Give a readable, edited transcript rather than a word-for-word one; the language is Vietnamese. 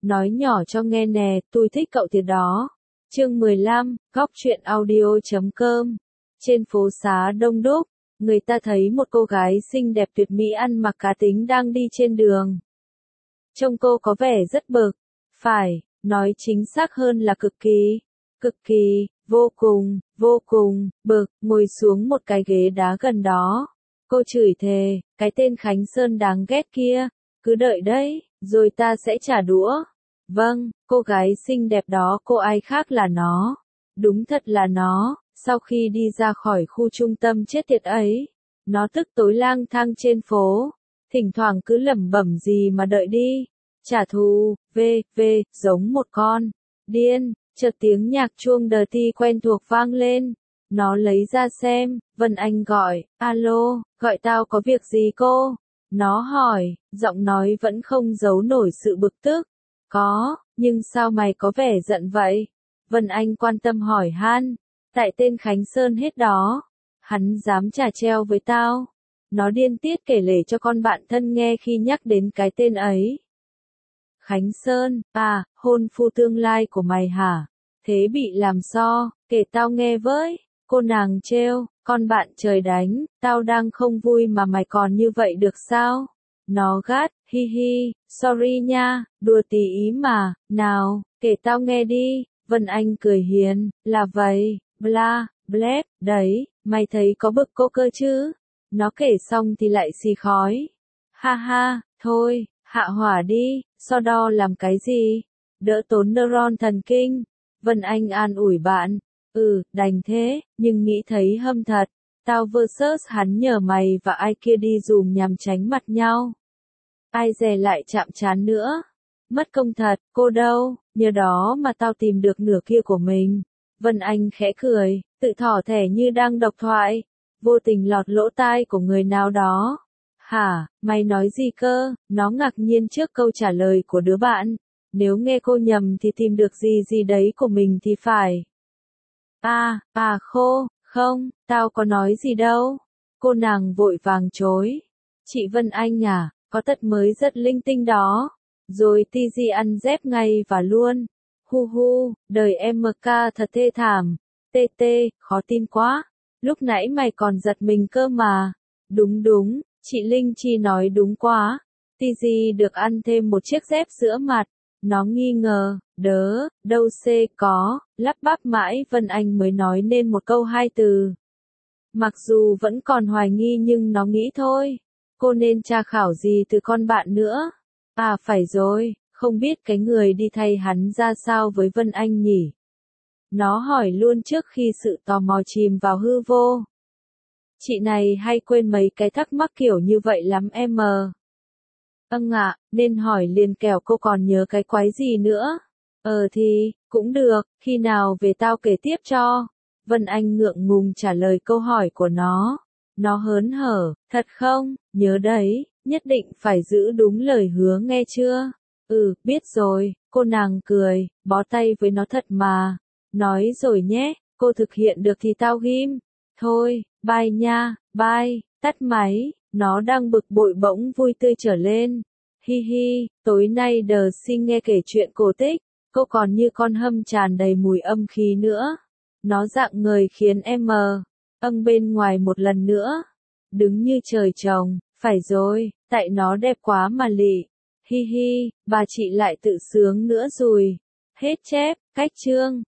Nói nhỏ cho nghe nè, tôi thích cậu thiệt đó. Chương 15, góc truyện audio.com. Trên phố xá đông đúc, người ta thấy một cô gái xinh đẹp tuyệt mỹ ăn mặc cá tính đang đi trên đường. Trông cô có vẻ rất bực, phải, nói chính xác hơn là cực kỳ, vô cùng, bực, ngồi xuống một cái ghế đá gần đó. Cô chửi thề, cái tên Khánh Sơn đáng ghét kia, cứ đợi đấy, rồi ta sẽ trả đũa. Vâng, cô gái xinh đẹp đó cô ai khác là nó. Đúng thật là nó, sau khi đi ra khỏi khu trung tâm chết tiệt ấy, nó tức tối lang thang trên phố, thỉnh thoảng cứ lẩm bẩm gì mà đợi đi, trả thù, giống một con điên. Chợt tiếng nhạc chuông dirty quen thuộc vang lên, nó lấy ra xem, Vân Anh gọi, alo, gọi tao có việc gì cô? Nó hỏi, giọng nói vẫn không giấu nổi sự bực tức. Có, nhưng sao mày có vẻ giận vậy? Vân Anh quan tâm hỏi han, tại tên Khánh Sơn hết đó, hắn dám chà treo với tao. Nó điên tiết kể lể cho con bạn thân nghe khi nhắc đến cái tên ấy. Khánh Sơn, à, hôn phu tương lai của mày hả? Thế bị làm so, kể tao nghe với. Cô nàng trêu, con bạn trời đánh, tao đang không vui mà mày còn như vậy được sao? Nó gắt, hi hi, sorry nha, đùa tí ý mà, nào, kể tao nghe đi. Vân Anh cười hiền, là vậy, bla, blep, đấy, mày thấy có bực cô cơ chứ? Nó kể xong thì lại xì khói. Ha ha, thôi, hạ hỏa đi, so đo làm cái gì? Đỡ tốn neuron thần kinh. Vân Anh an ủi bạn, đành thế, nhưng nghĩ thấy hâm thật. Tao versus hắn nhờ mày và ai kia đi dùm nhằm tránh mặt nhau. Ai dè lại chạm trán nữa. Mất công thật, cô đâu, nhờ đó mà tao tìm được nửa kia của mình. Vân Anh khẽ cười, tự thỏ thẻ như đang độc thoại, vô tình lọt lỗ tai của người nào đó. Hả, mày nói gì cơ? Nó ngạc nhiên trước câu trả lời của đứa bạn. Nếu nghe cô nhầm thì tìm được gì đấy của mình thì phải. Không, tao có nói gì đâu. Cô nàng vội vàng chối. Chị Vân Anh à, có tật mới rất linh tinh đó. Rồi TG ăn dép ngay và luôn. Hu, đời em MK thật thê thảm. TT, khó tin quá. Lúc nãy mày còn giật mình cơ mà. Đúng, chị Linh Chi nói đúng quá. TG được ăn thêm một chiếc dép sữa mặt. Nó nghi ngờ, đâu có, lắp bắp mãi Vân Anh mới nói nên một câu hai từ. Mặc dù vẫn còn hoài nghi nhưng nó nghĩ thôi, cô nên tra khảo gì từ con bạn nữa. À phải rồi, không biết cái người đi thay hắn ra sao với Vân Anh nhỉ? Nó hỏi luôn trước khi sự tò mò chìm vào hư vô. Chị này hay quên mấy cái thắc mắc kiểu như vậy lắm em mờ. Nên hỏi liền kẻo cô còn nhớ cái quái gì nữa. Thì, cũng được, khi nào về tao kể tiếp cho. Vân Anh ngượng ngùng trả lời câu hỏi của nó. Nó hớn hở, thật không, nhớ đấy, nhất định phải giữ đúng lời hứa nghe chưa? Biết rồi, cô nàng cười, bó tay với nó thật mà. Nói rồi nhé, cô thực hiện được thì tao ghim. Thôi, bye nha, bye, tắt máy. Nó đang bực bội bỗng vui tươi trở lên. Hi hi, tối nay đờ xin nghe kể chuyện cổ tích, cô còn như con hâm tràn đầy mùi âm khí nữa. Nó dạng người khiến em bên ngoài một lần nữa. Đứng như trời trồng, phải rồi, tại nó đẹp quá mà lị. Hi hi, bà chị lại tự sướng nữa rồi. Hết chép, cách chương.